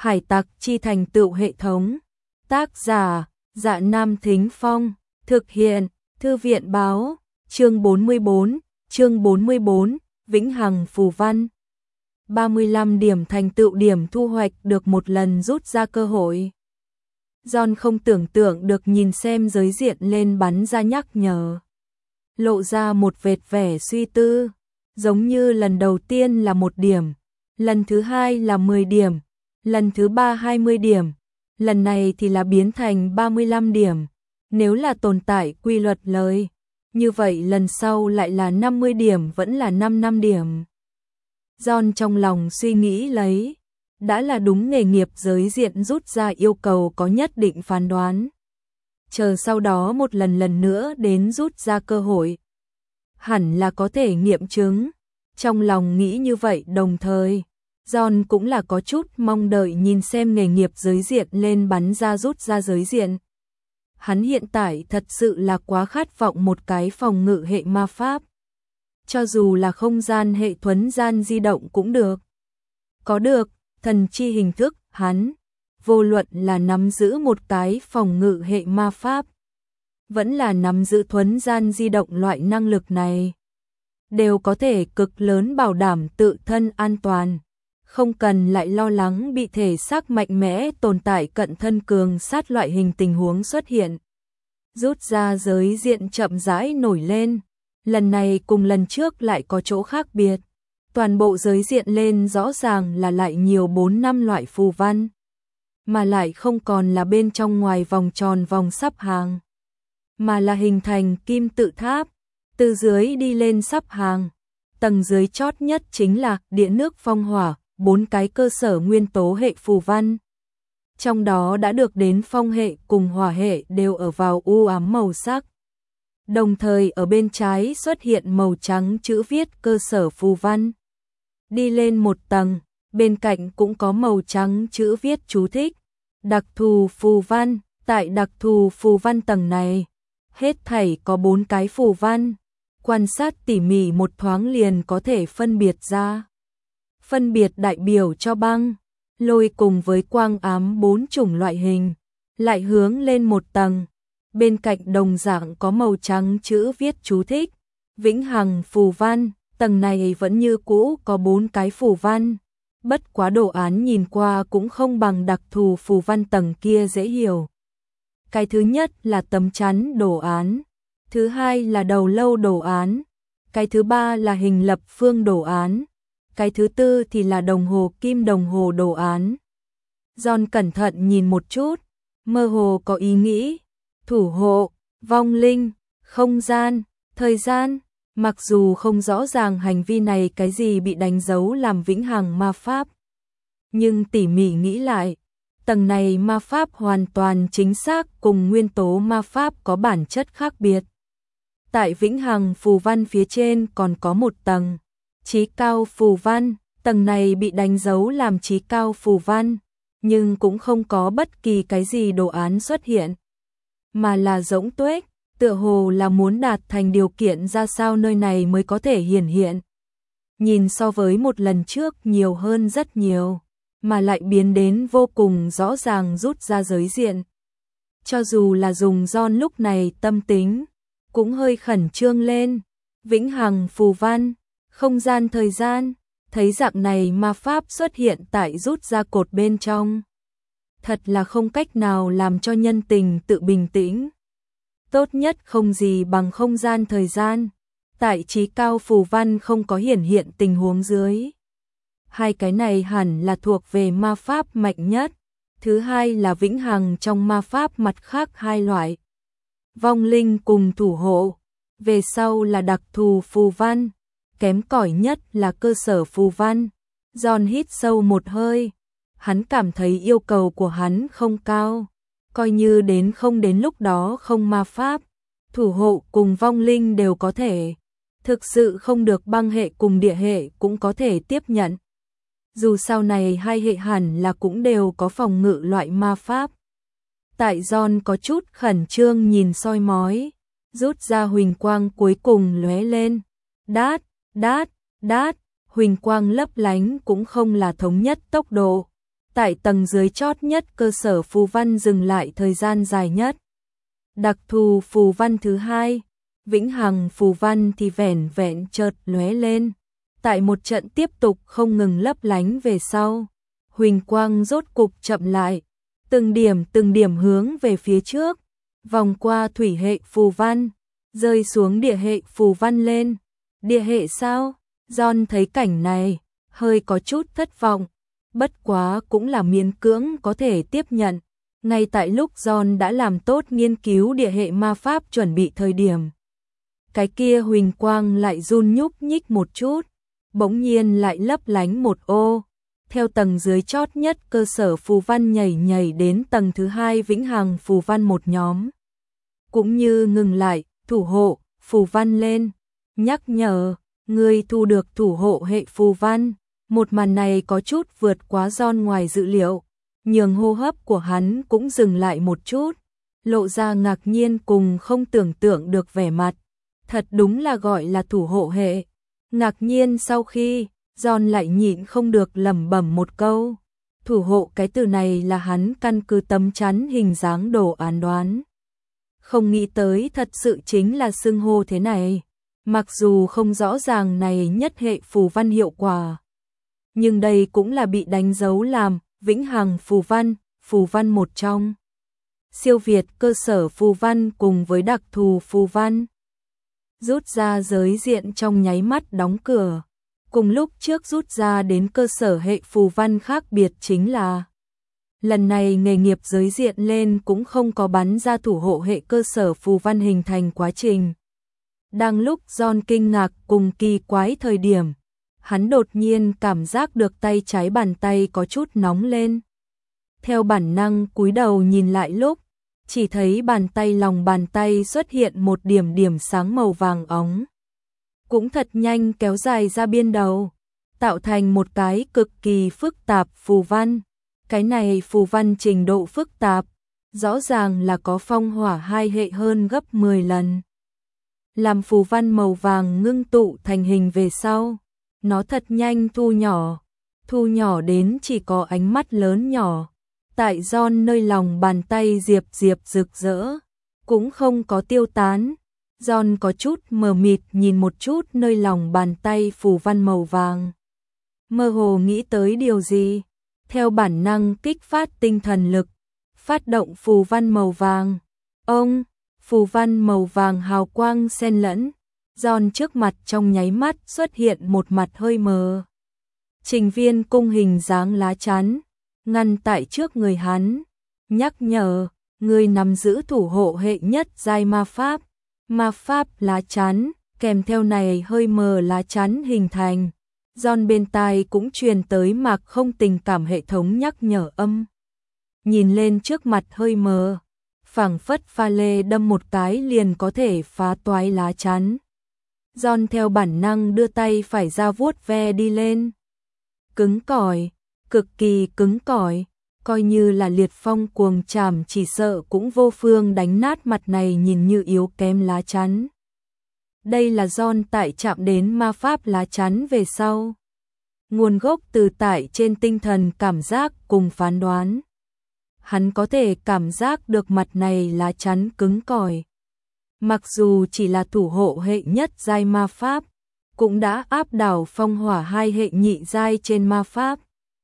Hải tặc chi thành tựu hệ thống. Tác giả, Dạ Nam Thính Phong. Thực hiện, Thư viện Báo. Chương 44, Vĩnh Hằng Phù Văn. 35 điểm thành tựu điểm thu hoạch được một lần rút ra cơ hội. John không tưởng tượng được nhìn xem giới diện lên bắn ra nhắc nhở. Lộ ra một vệt vẻ suy tư. Giống như lần đầu tiên là 1 điểm, lần thứ 2 là 10 điểm, lần thứ 3 20 điểm, lần này thì là biến thành 35 điểm. Nếu là tồn tại quy luật lời, như vậy lần sau lại là 50 điểm vẫn là 5 điểm. John trong lòng suy nghĩ lấy, đã là đúng nghề nghiệp giới diện rút ra yêu cầu có nhất định phán đoán. Chờ sau đó một lần nữa đến rút ra cơ hội. Hẳn là có thể nghiệm chứng. Trong lòng nghĩ như vậy đồng thời, John cũng là có chút mong đợi nhìn xem nghề nghiệp giới diện lên bắn ra rút ra giới diện. Hắn hiện tại thật sự là quá khát vọng một cái phòng ngự hệ ma pháp. Cho dù là không gian hệ thuấn gian di động cũng được. Có được, thần chi hình thức, hắn, vô luận là nắm giữ một cái phòng ngự hệ ma pháp, vẫn là nắm giữ thuấn gian di động loại năng lực này, đều có thể cực lớn bảo đảm tự thân an toàn, không cần lại lo lắng bị thể xác mạnh mẽ tồn tại cận thân cường sát loại hình tình huống xuất hiện. Rút ra giới diện chậm rãi nổi lên, lần này cùng lần trước lại có chỗ khác biệt. Toàn bộ giới diện lên rõ ràng là lại nhiều 4-5 loại phù văn, mà lại không còn là bên trong ngoài vòng tròn vòng sắp hàng, mà là hình thành kim tự tháp, từ dưới đi lên sắp hàng. Tầng dưới chót nhất chính là địa nước phong hỏa, 4 cái cơ sở nguyên tố hệ phù văn. Trong đó đã được đến phong hệ cùng hỏa hệ đều ở vào u ám màu sắc. Đồng thời ở bên trái xuất hiện màu trắng chữ viết cơ sở phù văn. Đi lên một tầng, bên cạnh cũng có màu trắng chữ viết chú thích. Đặc thù phù văn, tại đặc thù phù văn tầng này, hết thảy có 4 cái phù văn. Quan sát tỉ mỉ một thoáng liền có thể phân biệt ra. Phân biệt đại biểu cho băng, lôi cùng với quang ám 4 chủng loại hình. Lại hướng lên một tầng, bên cạnh đồng dạng có màu trắng chữ viết chú thích. Vĩnh Hằng phù văn, tầng này vẫn như cũ có 4 cái phù văn. Bất quá đồ án nhìn qua cũng không bằng đặc thù phù văn tầng kia dễ hiểu. Cái thứ nhất là tấm chắn đồ án, thứ hai là đầu lâu đồ án, cái thứ ba là hình lập phương đồ án, cái thứ tư thì là đồng hồ kim đồng hồ đồ án. John cẩn thận nhìn một chút, mơ hồ có ý nghĩ, thủ hộ, vong linh, không gian, thời gian. Mặc dù không rõ ràng hành vi này cái gì bị đánh dấu làm vĩnh hằng ma pháp, nhưng tỉ mỉ nghĩ lại, tầng này ma pháp hoàn toàn chính xác cùng nguyên tố ma pháp có bản chất khác biệt. Tại vĩnh hằng phù văn phía trên còn có một tầng, chí cao phù văn, tầng này bị đánh dấu làm chí cao phù văn, nhưng cũng không có bất kỳ cái gì đồ án xuất hiện, mà là rỗng tuếch. Tựa hồ là muốn đạt thành điều kiện ra sao nơi này mới có thể hiển hiện. Nhìn so với một lần trước nhiều hơn rất nhiều, mà lại biến đến vô cùng rõ ràng rút ra giới diện. Cho dù là dùng John lúc này tâm tính, cũng hơi khẩn trương lên. Vĩnh hằng phù văn, không gian thời gian, thấy dạng này ma pháp xuất hiện tại rút ra cột bên trong. Thật là không cách nào làm cho nhân tình tự bình tĩnh. Tốt nhất không gì bằng không gian thời gian, tại chí cao phù văn không có hiển hiện tình huống dưới. Hai cái này hẳn là thuộc về ma pháp mạnh nhất, thứ hai là vĩnh hằng trong ma pháp mặt khác hai loại. Vong linh cùng thủ hộ, về sau là đặc thù phù văn, kém cỏi nhất là cơ sở phù văn. John hít sâu một hơi, hắn cảm thấy yêu cầu của hắn không cao. Coi như không đến lúc đó không ma pháp, thủ hộ cùng vong linh đều có thể. Thực sự không được băng hệ cùng địa hệ cũng có thể tiếp nhận. Dù sau này hai hệ hẳn là cũng đều có phòng ngự loại ma pháp. Tại John có chút khẩn trương nhìn soi mói, rút ra huỳnh quang cuối cùng lóe lên. Đát, đát, đát, huỳnh quang lấp lánh cũng không là thống nhất tốc độ. tại tầng dưới chót nhất cơ sở phù văn dừng lại thời gian dài nhất. Đặc thù phù văn thứ hai, vĩnh hằng phù văn thì vẻn vẹn chợt lóe lên, tại một trận tiếp tục không ngừng lấp lánh về sau, huỳnh quang rốt cục chậm lại, từng điểm hướng về phía trước, vòng qua thủy hệ phù văn, rơi xuống địa hệ phù văn lên. Địa hệ sao? John thấy cảnh này, hơi có chút thất vọng, bất quá cũng là miễn cưỡng có thể tiếp nhận. Ngay tại lúc John đã làm tốt nghiên cứu địa hệ ma pháp chuẩn bị thời điểm, cái kia huỳnh quang lại run nhúc nhích một chút, bỗng nhiên lại lấp lánh một ô, theo tầng dưới chót nhất cơ sở phù văn nhảy đến tầng thứ hai vĩnh hằng phù văn một nhóm. Cũng như ngừng lại, thủ hộ, phù văn lên, nhắc nhở, người thu được thủ hộ hệ phù văn. Một màn này có chút vượt quá John ngoài dự liệu, nhường hô hấp của hắn cũng dừng lại một chút, lộ ra ngạc nhiên cùng không tưởng tượng được vẻ mặt. Thật đúng là gọi là thủ hộ hệ. Ngạc nhiên sau khi, John lại nhịn không được lẩm bẩm một câu. Thủ hộ cái từ này là hắn căn cứ tấm chắn hình dáng đồ án đoán. Không nghĩ tới thật sự chính là xưng hô thế này. Mặc dù không rõ ràng này nhất hệ phù văn hiệu quả, nhưng đây cũng là bị đánh dấu làm vĩnh hằng phù văn một trong siêu việt cơ sở phù văn cùng với đặc thù phù văn. Rút ra giới diện trong nháy mắt đóng cửa. Cùng lúc trước rút ra đến cơ sở hệ phù văn khác biệt chính là lần này nghề nghiệp giới diện lên cũng không có bắn ra thủ hộ hệ cơ sở phù văn hình thành quá trình. Đang lúc John kinh ngạc cùng kỳ quái thời điểm, hắn đột nhiên cảm giác được tay trái bàn tay có chút nóng lên. Theo bản năng cúi đầu nhìn lại lúc, chỉ thấy lòng bàn tay xuất hiện một điểm sáng màu vàng óng. Cũng thật nhanh kéo dài ra biên đầu, tạo thành một cái cực kỳ phức tạp phù văn. Cái này phù văn trình độ phức tạp, rõ ràng là có phong hỏa hai hệ hơn gấp 10 lần. Làm phù văn màu vàng ngưng tụ thành hình về sau, nó thật nhanh thu nhỏ đến chỉ có ánh mắt lớn nhỏ. Tại John nơi lòng bàn tay diệp rực rỡ, cũng không có tiêu tán. John có chút mờ mịt nhìn một chút nơi lòng bàn tay phù văn màu vàng. Mơ hồ nghĩ tới điều gì, theo bản năng kích phát tinh thần lực, phát động phù văn màu vàng. Phù văn màu vàng hào quang xen lẫn, John trước mặt trong nháy mắt xuất hiện một mặt hơi mờ. Trình viên cung hình dáng lá chắn, ngăn tại trước người hắn, nhắc nhở, người nắm giữ thủ hộ hệ nhất giai ma pháp lá chắn, kèm theo này hơi mờ lá chắn hình thành. John bên tai cũng truyền tới mạc không tình cảm hệ thống nhắc nhở âm. Nhìn lên trước mặt hơi mờ, phảng phất pha lê đâm một cái liền có thể phá toái lá chắn. John theo bản năng đưa tay phải ra vuốt ve đi lên. Cứng cỏi, cực kỳ cứng cỏi, coi như là liệt phong cuồng trảm chỉ sợ cũng vô phương đánh nát mặt này nhìn như yếu kém lá chắn. Đây là John tại chạm đến ma pháp lá chắn về sau. Nguồn gốc từ tại trên tinh thần cảm giác cùng phán đoán. Hắn có thể cảm giác được mặt này lá chắn cứng cỏi. Mặc dù chỉ là thủ hộ hệ nhất giai ma pháp, cũng đã áp đảo phong hỏa hai hệ nhị giai trên ma pháp.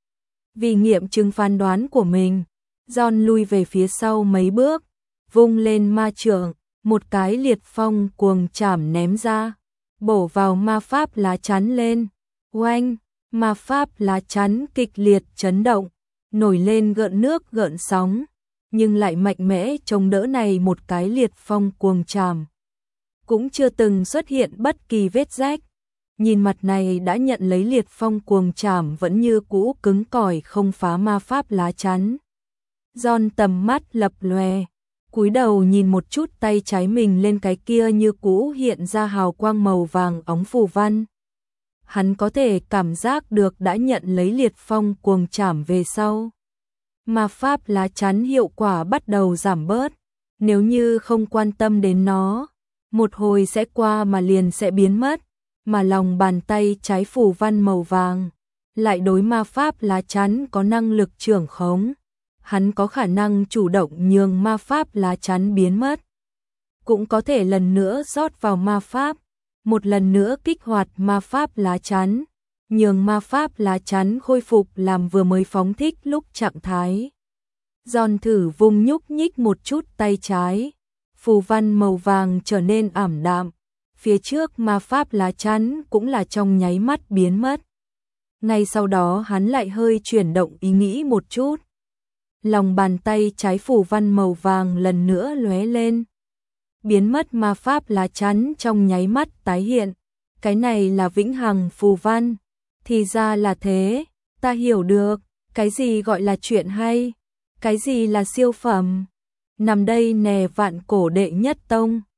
Vì nghiệm chứng phán đoán của mình, John lui về phía sau mấy bước, vung lên ma trượng, một cái liệt phong cuồng trảm ném ra, bổ vào ma pháp lá chắn lên. Oanh, ma pháp lá chắn kịch liệt chấn động, nổi lên gợn nước gợn sóng, nhưng lại mạnh mẽ chống đỡ này một cái liệt phong cuồng trảm. Cũng chưa từng xuất hiện bất kỳ vết rách. Nhìn mặt này đã nhận lấy liệt phong cuồng trảm vẫn như cũ cứng cỏi không phá ma pháp lá chắn. John tầm mắt lập lòe, cúi đầu nhìn một chút tay trái mình lên cái kia như cũ hiện ra hào quang màu vàng óng phù văn. Hắn có thể cảm giác được đã nhận lấy liệt phong cuồng trảm về sau. Ma pháp lá chắn hiệu quả bắt đầu giảm bớt, nếu như không quan tâm đến nó, một hồi sẽ qua mà liền sẽ biến mất. Mà lòng bàn tay trái phù văn màu vàng, lại đối ma pháp lá chắn có năng lực trưởng khống. Hắn có khả năng chủ động nhường ma pháp lá chắn biến mất. Cũng có thể lần nữa rót vào ma pháp, một lần nữa kích hoạt ma pháp lá chắn, nhường ma pháp lá chắn khôi phục làm vừa mới phóng thích lúc trạng thái. John thử vùng nhúc nhích một chút tay trái, phù văn màu vàng trở nên ảm đạm, phía trước ma pháp lá chắn cũng là trong nháy mắt biến mất. Ngay sau đó hắn lại hơi chuyển động ý nghĩ một chút. Lòng bàn tay trái phù văn màu vàng lần nữa lóe lên. Biến mất ma pháp lá chắn trong nháy mắt tái hiện. Cái này là vĩnh hằng phù văn. Thì ra là thế, ta hiểu được, cái gì gọi là chuyện hay, cái gì là siêu phẩm. Nằm đây nè vạn cổ đệ nhất tông.